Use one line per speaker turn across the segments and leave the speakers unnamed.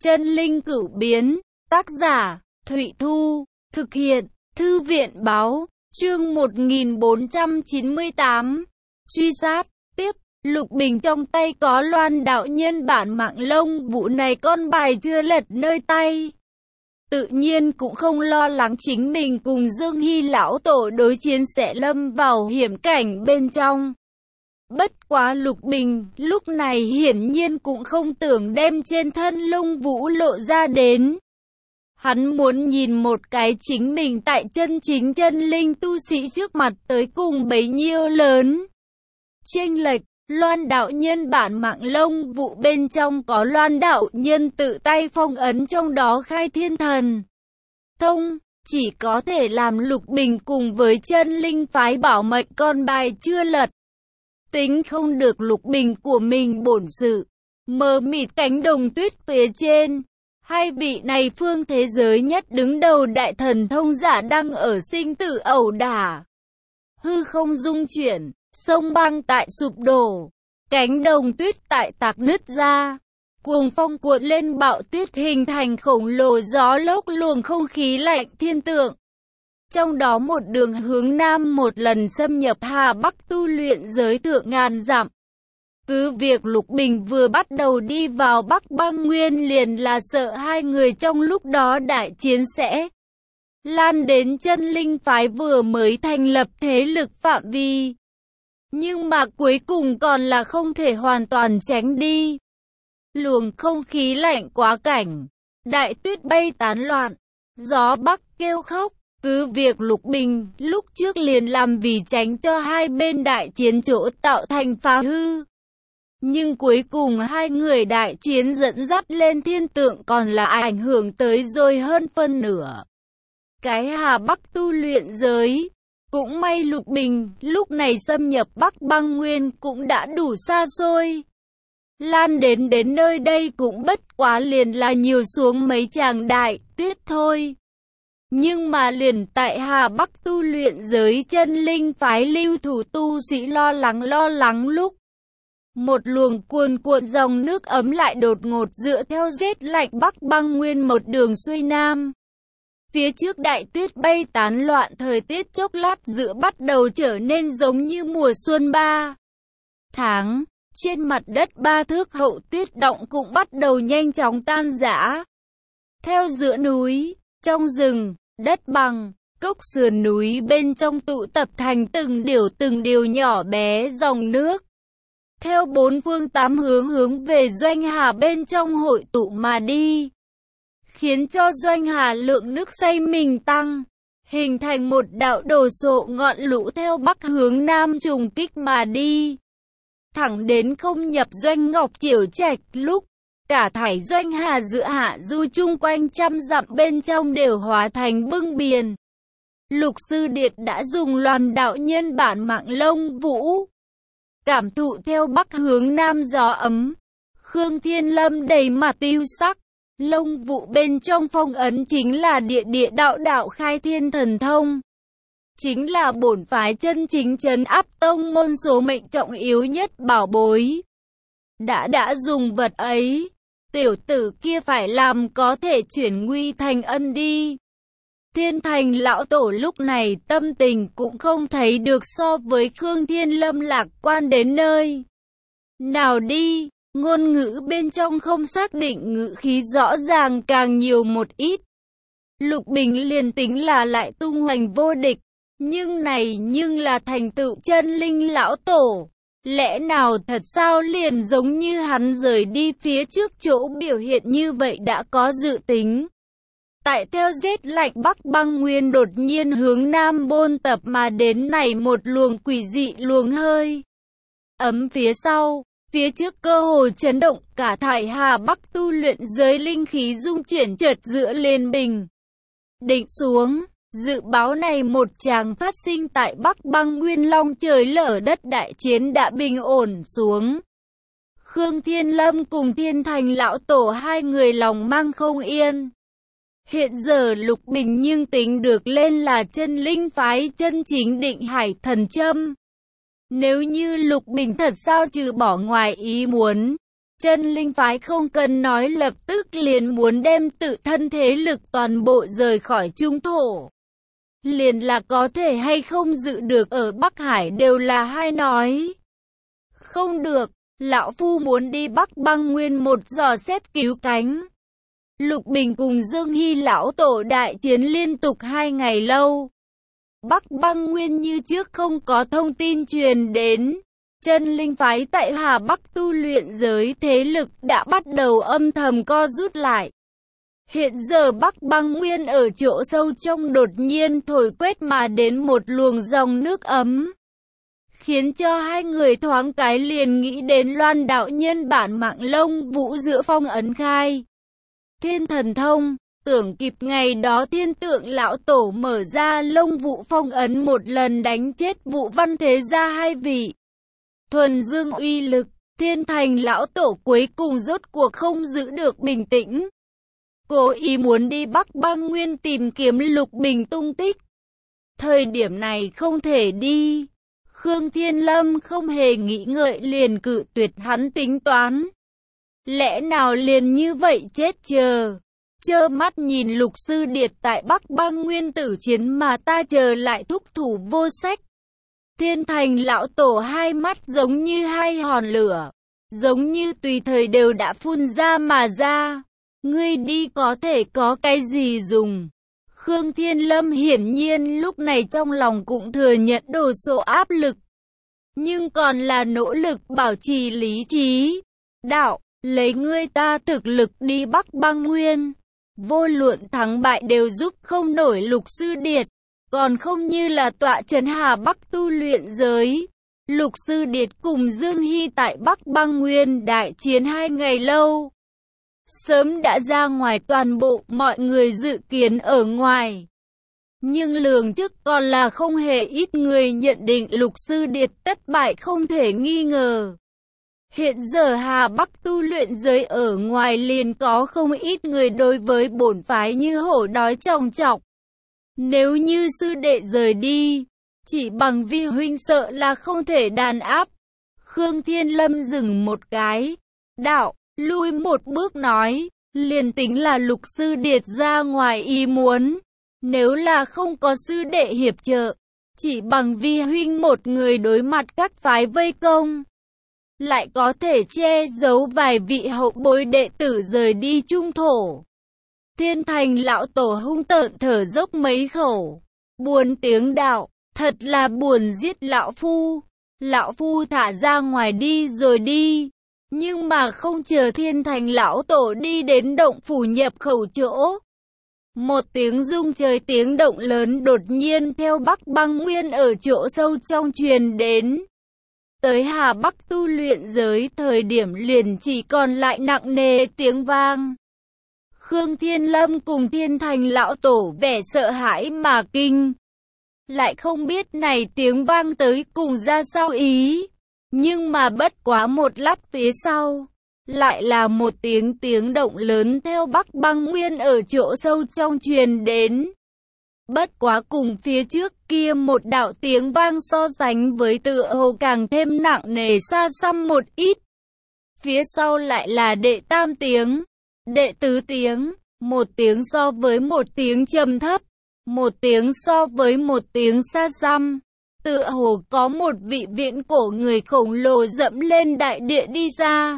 Chân linh cửu biến, tác giả, Thụy Thu, thực hiện, Thư viện báo, chương 1498, truy sát, tiếp, Lục Bình trong tay có Loan đạo nhân bản mạng lông vũ này con bài chưa lật nơi tay. Tự nhiên cũng không lo lắng chính mình cùng Dương Hy lão tổ đối chiến sẽ lâm vào hiểm cảnh bên trong. Bất quá Lục Bình, lúc này hiển nhiên cũng không tưởng đem trên thân lông vũ lộ ra đến. Hắn muốn nhìn một cái chính mình tại chân chính chân linh tu sĩ trước mặt tới cùng bấy nhiêu lớn. Chênh lệch, Loan đạo nhân bản mạng lông vũ bên trong có Loan đạo nhân tự tay phong ấn trong đó khai thiên thần thông, chỉ có thể làm Lục Bình cùng với chân linh phái bảo mệnh con bài chưa lật. Tính không được Lục Bình của mình bổn sự, mờ mịt cánh đồng tuyết phía trên. Hai vị này phương thế giới nhất đứng đầu đại thần thông giả đang ở sinh tử ẩu đả. Hư không dung chuyển, sông băng tại sụp đổ, cánh đồng tuyết tại tạc nứt ra. Cuồng phong cuộn lên bão tuyết hình thành khổng lồ gió lốc luồng không khí lạnh thiên tượng. Trong đó một đường hướng nam một lần xâm nhập Hà Bắc tu luyện giới thượng ngàn dặm. Cứ việc Lục Bình vừa bắt đầu đi vào Bắc Băng Nguyên liền là sợ hai người trong lúc đó đại chiến sẽ lan đến chân linh phái vừa mới thành lập thế lực phạm vi. Nhưng mà cuối cùng còn là không thể hoàn toàn tránh đi. Luồng không khí lạnh quá cảnh, đại tuyết bay tán loạn, gió bắc kêu khóc. Cứ việc Lục Bình lúc trước liền làm vì tránh cho hai bên đại chiến chỗ tạo thành phá hư. Nhưng cuối cùng hai người đại chiến dẫn dắt lên thiên tượng còn là ảnh hưởng tới rồi hơn phân nửa cái Hà Bắc tu luyện giới. Cũng may Lục Bình lúc này xâm nhập Bắc Băng Nguyên cũng đã đủ xa xôi. Lan đến nơi đây cũng bất quá liền là nhiều xuống mấy tràng đại tuyết thôi. Nhưng mà liền tại Hà Bắc tu luyện giới chân linh phái lưu thủ tu sĩ lo lắng lúc. Một luồng cuồn cuộn dòng nước ấm lại đột ngột dựa theo rét lạnh Bắc Băng Nguyên một đường xuôi nam. Phía trước đại tuyết bay tán loạn, thời tiết chốc lát giữa bắt đầu trở nên giống như mùa xuân 3 tháng. Trên mặt đất 3 thước hậu tuyết động cũng bắt đầu nhanh chóng tan rã. Theo giữa núi, trong rừng, đất bằng, cốc sườn núi bên trong tụ tập thành từng điều nhỏ bé dòng nước. Theo bốn phương tám hướng về doanh hà bên trong hội tụ mà đi. Khiến cho doanh hà lượng nước say mình tăng. Hình thành một đạo đồ sộ ngọn lũ theo bắc hướng nam trùng kích mà đi. Thẳng đến không nhập doanh Ngọc Chiểu Trạch lúc. Cả thảy doanh hà giữa hạ du chung quanh trăm dặm bên trong đều hóa thành bưng biển. Lục Sư Điệt đã dùng Loan đạo nhân bản mạng lông vũ. Cảm thụ theo bắc hướng nam gió ấm. Khương Thiên Lâm đầy mặt tiêu sắc. Lông vũ bên trong phong ấn chính là địa đạo khai thiên thần thông. Chính là bổn phái chân chính trấn áp tông môn số mệnh trọng yếu nhất bảo bối. Đã dùng vật ấy, tiểu tử kia phải làm có thể chuyển nguy thành ân đi. Thiên Thành lão tổ lúc này tâm tình cũng không thấy được so với Khương Thiên Lâm lạc quan đến nơi nào đi. Ngôn ngữ bên trong không xác định, ngữ khí rõ ràng càng nhiều một ít. Lục Bình liền tính là lại tung hoành vô địch, nhưng là thành tựu chân linh lão tổ. Lẽ nào thật sao liền giống như hắn rời đi phía trước chỗ biểu hiện như vậy đã có dự tính. Tại theo rét lạnh Bắc Băng Nguyên đột nhiên hướng nam bôn tập mà đến này một luồng quỷ dị luồng hơi ấm phía sau. Phía trước cơ hồ chấn động, cả thải Hà Bắc tu luyện giới linh khí dung chuyển chợt dựa lên bình định xuống. Dự báo này một tràng phát sinh tại Bắc Băng Nguyên long trời lở đất đại chiến đã bình ổn xuống. Khương Thiên Lâm cùng Thiên Thành lão tổ hai người lòng mang không yên. Hiện giờ Lục Bình nhưng tính được lên là chân linh phái chân chính định hải thần châm. Nếu như Lục Bình thật sao trừ bỏ ngoài ý muốn, Chân linh phái không cần nói lập tức liền muốn đem tự thân thế lực toàn bộ rời khỏi trung thổ. Liền là có thể hay không dự được ở Bắc Hải đều là hai nói. Không được, lão phu muốn đi Bắc Băng Nguyên một dò xét cứu cánh. Lục Bình cùng Dương Hy lão tổ đại chiến liên tục 2 ngày lâu. Bắc Băng Nguyên như trước không có thông tin truyền đến. Chân linh phái tại Hà Bắc tu luyện giới thế lực đã bắt đầu âm thầm co rút lại. Hiện giờ Bắc Băng Nguyên ở chỗ sâu trong đột nhiên thổi quét mà đến một luồng dòng nước ấm. Khiến cho hai người thoáng cái liền nghĩ đến Loan đạo nhân bản mạng lông vũ giữa phong ấn khai. Thiên thần thông, tưởng kịp ngày đó thiên tượng lão tổ mở ra lông vũ phong ấn một lần đánh chết Vũ Văn Thế Gia hai vị. Thuần dương uy lực, thiên thành lão tổ cuối cùng rốt cuộc không giữ được bình tĩnh. Cố ý muốn đi Bắc Băng Nguyên tìm kiếm Lục Bình tung tích. Thời điểm này không thể đi. Khương Thiên Lâm không hề nghĩ ngợi liền cự tuyệt hắn tính toán. Lẽ nào liền như vậy chết trơ mắt nhìn Lục Sư Điệt tại Bắc Băng Nguyên tử chiến mà ta chờ lại thúc thủ vô sách. Thiên thành lão tổ hai mắt giống như hai hòn lửa, giống như tùy thời đều đã phun ra mà ra. Ngươi đi có thể có cái gì dùng? Khương Thiên Lâm hiển nhiên lúc này trong lòng cũng thừa nhận đồ sộ áp lực. Nhưng còn là nỗ lực bảo trì lý trí. Đạo, lấy ngươi ta thực lực đi Bắc Băng Nguyên. Vô luận thắng bại đều giúp không nổi Lục Sư Điệt. Còn không như là tọa trấn Hà Bắc tu luyện giới. Lục Sư Điệt cùng Dương Hy tại Bắc Băng Nguyên đại chiến 2 ngày lâu. Sớm đã ra ngoài toàn bộ mọi người dự kiến ở ngoài. Nhưng lường trước còn là không hề ít người nhận định Lục Sư Điệt thất bại không thể nghi ngờ. Hiện giờ Hà Bắc tu luyện giới ở ngoài liền có không ít người đối với bổn phái như hổ đói chòng chọc. Nếu như sư đệ rời đi, chỉ bằng vi huynh sợ là không thể đàn áp. Khương Thiên Lâm dừng một cái, đạo, lui một bước nói, liền tính là Lục Sư Điệt ra ngoài ý muốn. Nếu là không có sư đệ hiệp trợ, chỉ bằng vi huynh một người đối mặt các phái vây công, lại có thể che giấu vài vị hậu bối đệ tử rời đi trung thổ. Thiên thành lão tổ hung tợn thở dốc mấy khẩu, buồn tiếng đạo, thật là buồn giết lão phu. Lão phu thả ra ngoài đi rồi đi. Nhưng mà không chờ thiên thành lão tổ đi đến động phủ nhập khẩu chỗ. Một tiếng rung trời tiếng động lớn đột nhiên theo Bắc Băng Nguyên ở chỗ sâu trong truyền đến. Tới Hà Bắc tu luyện giới thời điểm liền chỉ còn lại nặng nề tiếng vang. Khương Thiên Lâm cùng thiên thành lão tổ vẻ sợ hãi mà kinh. Lại không biết này tiếng vang tới cùng ra sao ý. Nhưng mà bất quá một lát phía sau, lại là một tiếng động lớn theo Bắc Băng Nguyên ở chỗ sâu trong truyền đến. Bất quá cùng phía trước kia một đạo tiếng vang so sánh với tựa hồ càng thêm nặng nề xa xăm một ít. Phía sau lại là đệ tam tiếng, đệ tứ tiếng, một tiếng so với một tiếng trầm thấp, một tiếng so với một tiếng xa xăm. Tựa hồ có một vị viễn cổ người khổng lồ dẫm lên đại địa đi ra.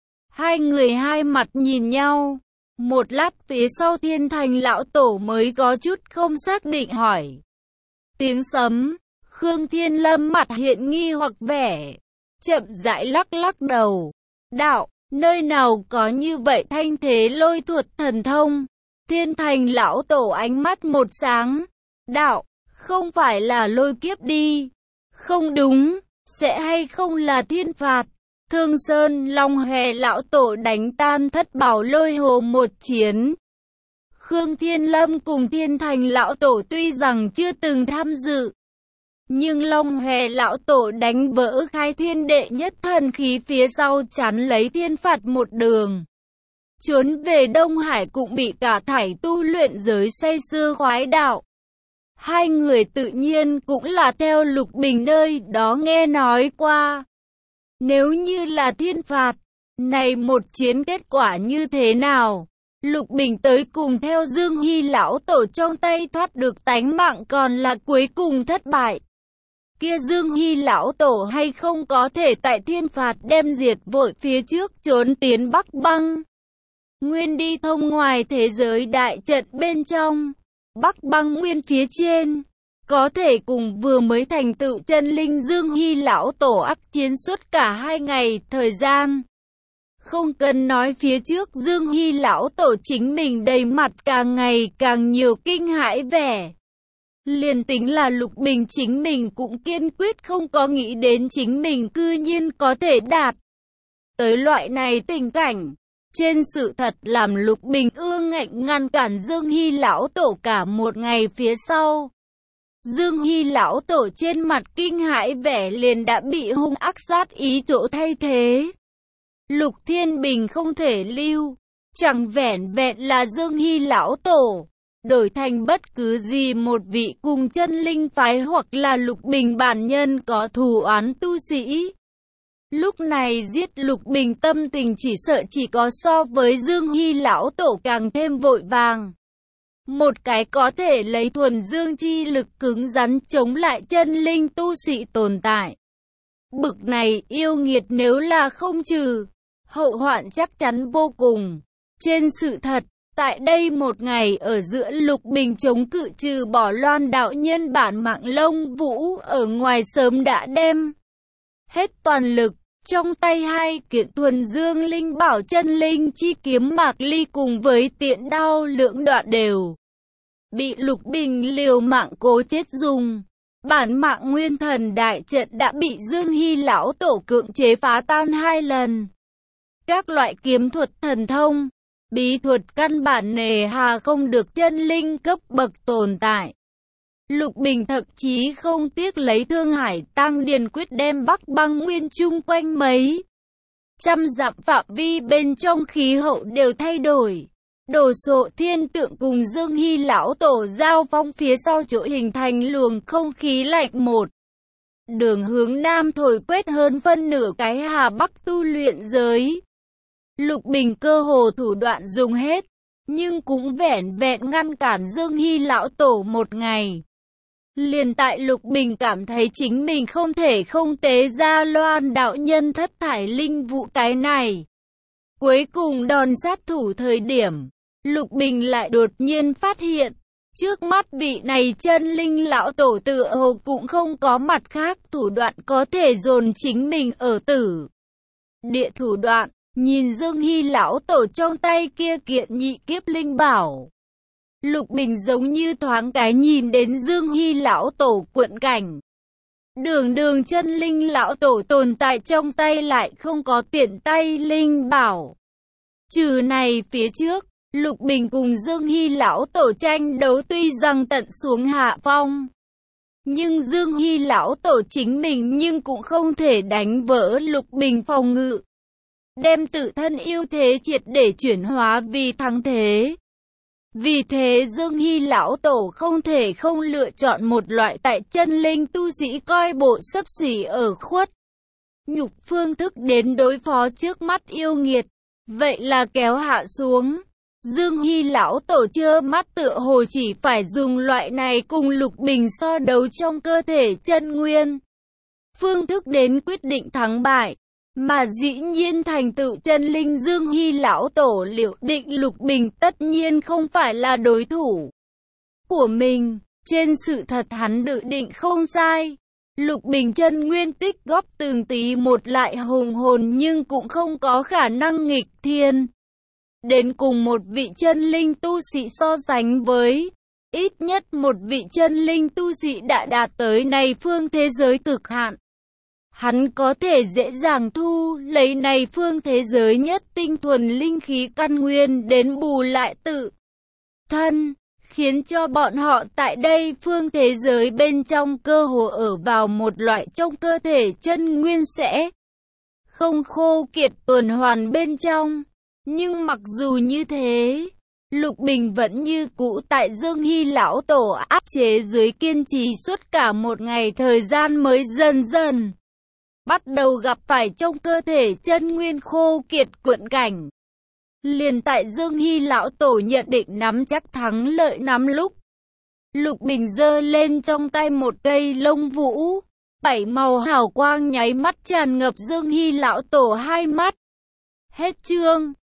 Hai người hai mặt nhìn nhau. Một lát phía sau thiên thành lão tổ mới có chút không xác định hỏi. Tiếng sấm. Khương Thiên Lâm mặt hiện nghi hoặc vẻ. Chậm rãi lắc lắc đầu. Đạo, nơi nào có như vậy thanh thế lôi thuật thần thông? Thiên thành lão tổ ánh mắt một sáng. Đạo, không phải là lôi kiếp đi. Không đúng, sẽ hay không là thiên phạt. Thương Sơn Long Hề lão tổ đánh tan Thất Bảo Lôi Hồ một chiến. Khương Thiên Lâm cùng thiên thành lão tổ tuy rằng chưa từng tham dự, nhưng Long Hề lão tổ đánh vỡ khai thiên đệ nhất thần khí phía sau chắn lấy thiên phạt một đường. Trốn về Đông Hải cũng bị cả thảy tu luyện giới say sưa khoái đạo. Hai người tự nhiên cũng là theo Lục Bình nơi đó nghe nói qua. Nếu như là thiên phạt, Này một chiến kết quả như thế nào? Lục Bình tới cùng theo Dương Hy lão tổ trong tay thoát được tánh mạng còn là cuối cùng thất bại. Kia Dương Hy lão tổ hay không có thể tại thiên phạt đem diệt vội phía trước trốn tiến Bắc Băng. Nguyên đi thông ngoài thế giới đại trận bên trong. Bắc Băng Nguyên phía trên. Có thể cùng vừa mới thành tựu chân linh Dương Hy lão tổ ác chiến suốt cả 2 ngày thời gian. Không cần nói phía trước Dương Hy lão tổ chính mình đầy mặt càng ngày càng nhiều kinh hãi vẻ. Liền tính là Lục Bình chính mình cũng kiên quyết không có nghĩ đến chính mình cư nhiên có thể đạt tới loại này tình cảnh. Trên sự thật làm Lục Bình ương ngạnh ngăn cản Dương Hy lão tổ cả một ngày phía sau. Dương Hy lão tổ trên mặt kinh hãi vẻ liền đã bị hung ác sát ý chỗ thay thế. Lục Thiên Bình không thể lưu, chẳng vẻn vẹn là Dương Hy lão tổ, đổi thành bất cứ gì một vị cùng chân linh phái hoặc là Lục Bình bản nhân có thù oán tu sĩ. Lúc này giết Lục Bình tâm tình chỉ sợ chỉ có so với Dương Hy lão tổ càng thêm vội vàng. Một cái có thể lấy thuần dương chi lực cứng rắn chống lại chân linh tu sĩ tồn tại. Bực này yêu nghiệt nếu là không trừ, hậu hoạn chắc chắn vô cùng. Trên sự thật, tại đây một ngày ở giữa Lục Bình chống cự trừ bỏ Loan đạo nhân bản mạng Lông Vũ ở ngoài sớm đã đem hết toàn lực. Trong tay 2 kiện thuần dương linh bảo chân linh chi kiếm Mạc Ly cùng với tiện đao lưỡng đoạn đều bị Lục Bình liều mạng cố chết dùng. Bản mạng nguyên thần đại trận đã bị Dương Hy lão tổ cưỡng chế phá tan 2 lần. Các loại kiếm thuật thần thông, bí thuật căn bản nề hà không được chân linh cấp bậc tồn tại. Lục Bình thậm chí không tiếc lấy Thương Hải Tăng Điền quyết đem Bắc Băng Nguyên chung quanh mấy trăm dặm phạm vi bên trong khí hậu đều thay đổi. Đồ Sộ Thiên Tượng cùng Dương Hy lão tổ giao phong phía sau chỗ hình thành luồng không khí lạnh một. Đường hướng nam thổi quét hơn phân nửa cái Hà Bắc tu luyện giới. Lục Bình cơ hồ thủ đoạn dùng hết, nhưng cũng vẻn vẹn ngăn cản Dương Hy lão tổ một ngày. Liền tại Lục Bình cảm thấy chính mình không thể không tế ra Loan đạo nhân thất thải linh vụ cái này. Cuối cùng đòn sát thủ thời điểm, Lục Bình lại đột nhiên phát hiện, trước mắt vị này chân linh lão tổ tựa hồ cũng không có mặt khác thủ đoạn có thể dồn chính mình ở tử địa thủ đoạn. Nhìn Dương Hy lão tổ trong tay kia kiện nhị kiếp linh bảo, Lục Bình giống như thoáng cái nhìn đến Dương Hy lão tổ cuộn cảnh. Đường chân linh lão tổ tồn tại trong tay lại không có tiện tay linh bảo. Trừ này phía trước, Lục Bình cùng Dương Hy lão tổ tranh đấu tuy rằng tận xuống hạ phong, nhưng Dương Hy lão tổ chính mình nhưng cũng không thể đánh vỡ Lục Bình phòng ngự, đem tự thân ưu thế triệt để chuyển hóa vì thắng thế. Vì thế Dương Hy lão tổ không thể không lựa chọn một loại tại chân linh tu sĩ coi bộ xấp xỉ ở khuất nhục phương thức đến đối phó trước mắt yêu nghiệt. Vậy là kéo hạ xuống. Dương Hy lão tổ trơ mắt tựa hồ chỉ phải dùng loại này cùng Lục Bình so đấu trong cơ thể chân nguyên phương thức đến quyết định thắng bại. Mà dĩ nhiên thành tựu chân linh Dương Hy lão tổ liệu định Lục Bình tất nhiên không phải là đối thủ của mình. Trên sự thật hắn dự định không sai. Lục Bình chân nguyên tích góp từng tí một lại hùng hồn nhưng cũng không có khả năng nghịch thiên đến cùng một vị chân linh tu sĩ so sánh với. Ít nhất một vị chân linh tu sĩ đã đạt tới này phương thế giới cực hạn. Hắn có thể dễ dàng thu lấy này phương thế giới nhất tinh thuần linh khí căn nguyên đến bù lại tự thân, khiến cho bọn họ tại đây phương thế giới bên trong cơ hồ ở vào một loại trong cơ thể chân nguyên sẽ không khô kiệt tuần hoàn bên trong. Nhưng mặc dù như thế, Lục Bình vẫn như cũ tại Dương Hy lão tổ áp chế dưới kiên trì suốt cả một ngày thời gian mới dần dần bắt đầu gặp phải trong cơ thể chân nguyên khô kiệt cuộn cảnh. Liền tại Dương Hy lão tổ nhận định nắm chắc thắng lợi nắm lúc, Lục Bình giơ lên trong tay một cây lông vũ, 7 màu hào quang nháy mắt tràn ngập Dương Hy lão tổ hai mắt. Hết chương.